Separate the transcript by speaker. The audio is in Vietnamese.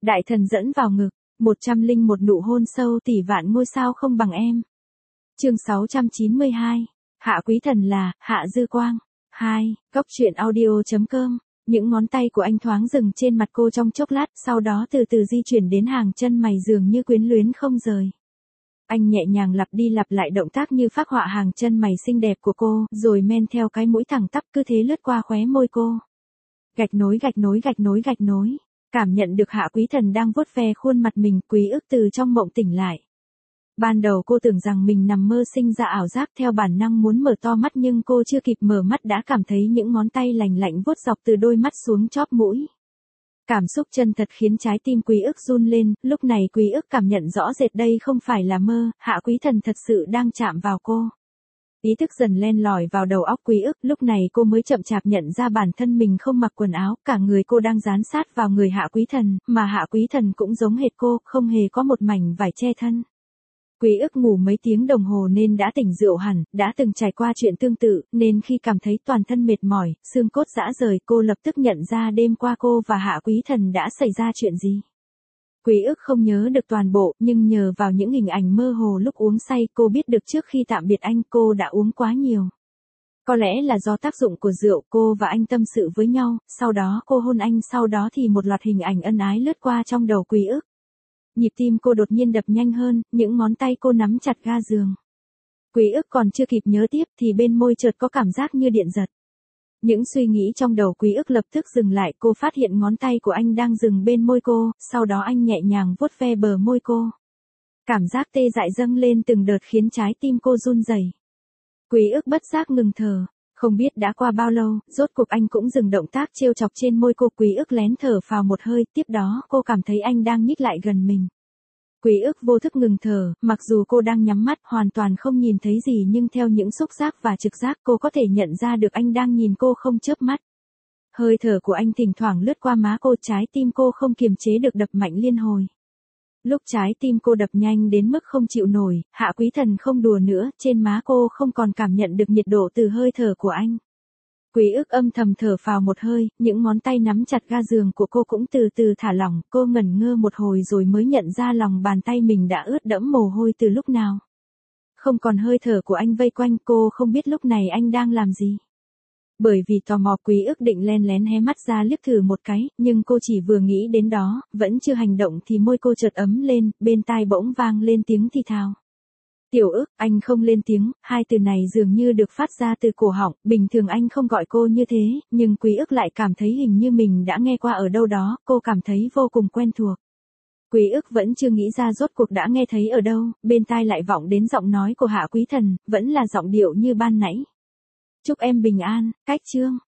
Speaker 1: Đại thần dẫn vào ngực, 101 nụ hôn sâu tỷ vạn ngôi sao không bằng em. Chương 692. Hạ quý thần là Hạ Dư Quang. 2. Góc truyện audio.com. Những ngón tay của anh thoáng dừng trên mặt cô trong chốc lát, sau đó từ từ di chuyển đến hàng chân mày dường như quyến luyến không rời. Anh nhẹ nhàng lặp đi lặp lại động tác như phác họa hàng chân mày xinh đẹp của cô, rồi men theo cái mũi thẳng tắp cứ thế lướt qua khóe môi cô. Gạch nối gạch nối gạch nối gạch nối. Cảm nhận được Hạ quý thần đang vuốt ve khuôn mặt mình, Quý Ức từ trong mộng tỉnh lại. Ban đầu cô tưởng rằng mình nằm mơ sinh ra ảo giác, theo bản năng muốn mở to mắt, nhưng cô chưa kịp mở mắt đã cảm thấy những ngón tay lành lạnh vuốt dọc từ đôi mắt xuống chóp mũi. Cảm xúc chân thật khiến trái tim Quý Ức run lên, lúc này Quý Ức cảm nhận rõ rệt đây không phải là mơ, Hạ quý thần thật sự đang chạm vào cô. Ý thức dần len lỏi vào đầu óc Quý Ức, lúc này cô mới chậm chạp nhận ra bản thân mình không mặc quần áo, cả người cô đang dán sát vào người Hạ quý thần, mà Hạ quý thần cũng giống hệt cô, không hề có một mảnh vải che thân. Quý Ức ngủ mấy tiếng đồng hồ nên đã tỉnh rượu hẳn, đã từng trải qua chuyện tương tự, nên khi cảm thấy toàn thân mệt mỏi, xương cốt rã rời, cô lập tức nhận ra đêm qua cô và Hạ quý thần đã xảy ra chuyện gì. Quý Ức không nhớ được toàn bộ, nhưng nhờ vào những hình ảnh mơ hồ lúc uống say, cô biết được trước khi tạm biệt anh cô đã uống quá nhiều. Có lẽ là do tác dụng của rượu, cô và anh tâm sự với nhau, sau đó cô hôn anh, sau đó thì một loạt hình ảnh ân ái lướt qua trong đầu Quý Ức. Nhịp tim cô đột nhiên đập nhanh hơn, những ngón tay cô nắm chặt ga giường. Quý Ức còn chưa kịp nhớ tiếp thì bên môi chợt có cảm giác như điện giật. Những suy nghĩ trong đầu Quý Ức lập tức dừng lại, cô phát hiện ngón tay của anh đang dừng bên môi cô, sau đó anh nhẹ nhàng vuốt ve bờ môi cô. Cảm giác tê dại dâng lên từng đợt khiến trái tim cô run rẩy. Quý Ức bất giác ngừng thở, không biết đã qua bao lâu, rốt cuộc anh cũng dừng động tác trêu chọc trên môi cô. Quý Ức lén thở phào một hơi, tiếp đó cô cảm thấy anh đang nhích lại gần mình. Quý Ức vô thức ngừng thở, mặc dù cô đang nhắm mắt hoàn toàn không nhìn thấy gì, nhưng theo những xúc giác và trực giác cô có thể nhận ra được anh đang nhìn cô không chớp mắt. Hơi thở của anh thỉnh thoảng lướt qua má cô, trái tim cô không kiềm chế được đập mạnh liên hồi. Lúc trái tim cô đập nhanh đến mức không chịu nổi, Hạ quý thần không đùa nữa, trên má cô không còn cảm nhận được nhiệt độ từ hơi thở của anh. Quý Ức âm thầm thở phào một hơi, những ngón tay nắm chặt ga giường của cô cũng từ từ thả lỏng, cô ngẩn ngơ một hồi rồi mới nhận ra lòng bàn tay mình đã ướt đẫm mồ hôi từ lúc nào. Không còn hơi thở của anh vây quanh, cô không biết lúc này anh đang làm gì. Bởi vì tò mò, Quý Ức định len lén hé mắt ra liếc thử một cái, nhưng cô chỉ vừa nghĩ đến đó, vẫn chưa hành động thì môi cô chợt ấm lên, bên tai bỗng vang lên tiếng thì thào. Tiểu Ức. Anh không lên tiếng, hai từ này dường như được phát ra từ cổ họng, bình thường anh không gọi cô như thế, nhưng Quý Ức lại cảm thấy hình như mình đã nghe qua ở đâu đó, cô cảm thấy vô cùng quen thuộc. Quý Ức vẫn chưa nghĩ ra rốt cuộc đã nghe thấy ở đâu, bên tai lại vọng đến giọng nói của Hạ quý thần, vẫn là giọng điệu như ban nãy. Chúc em bình an, cách chương.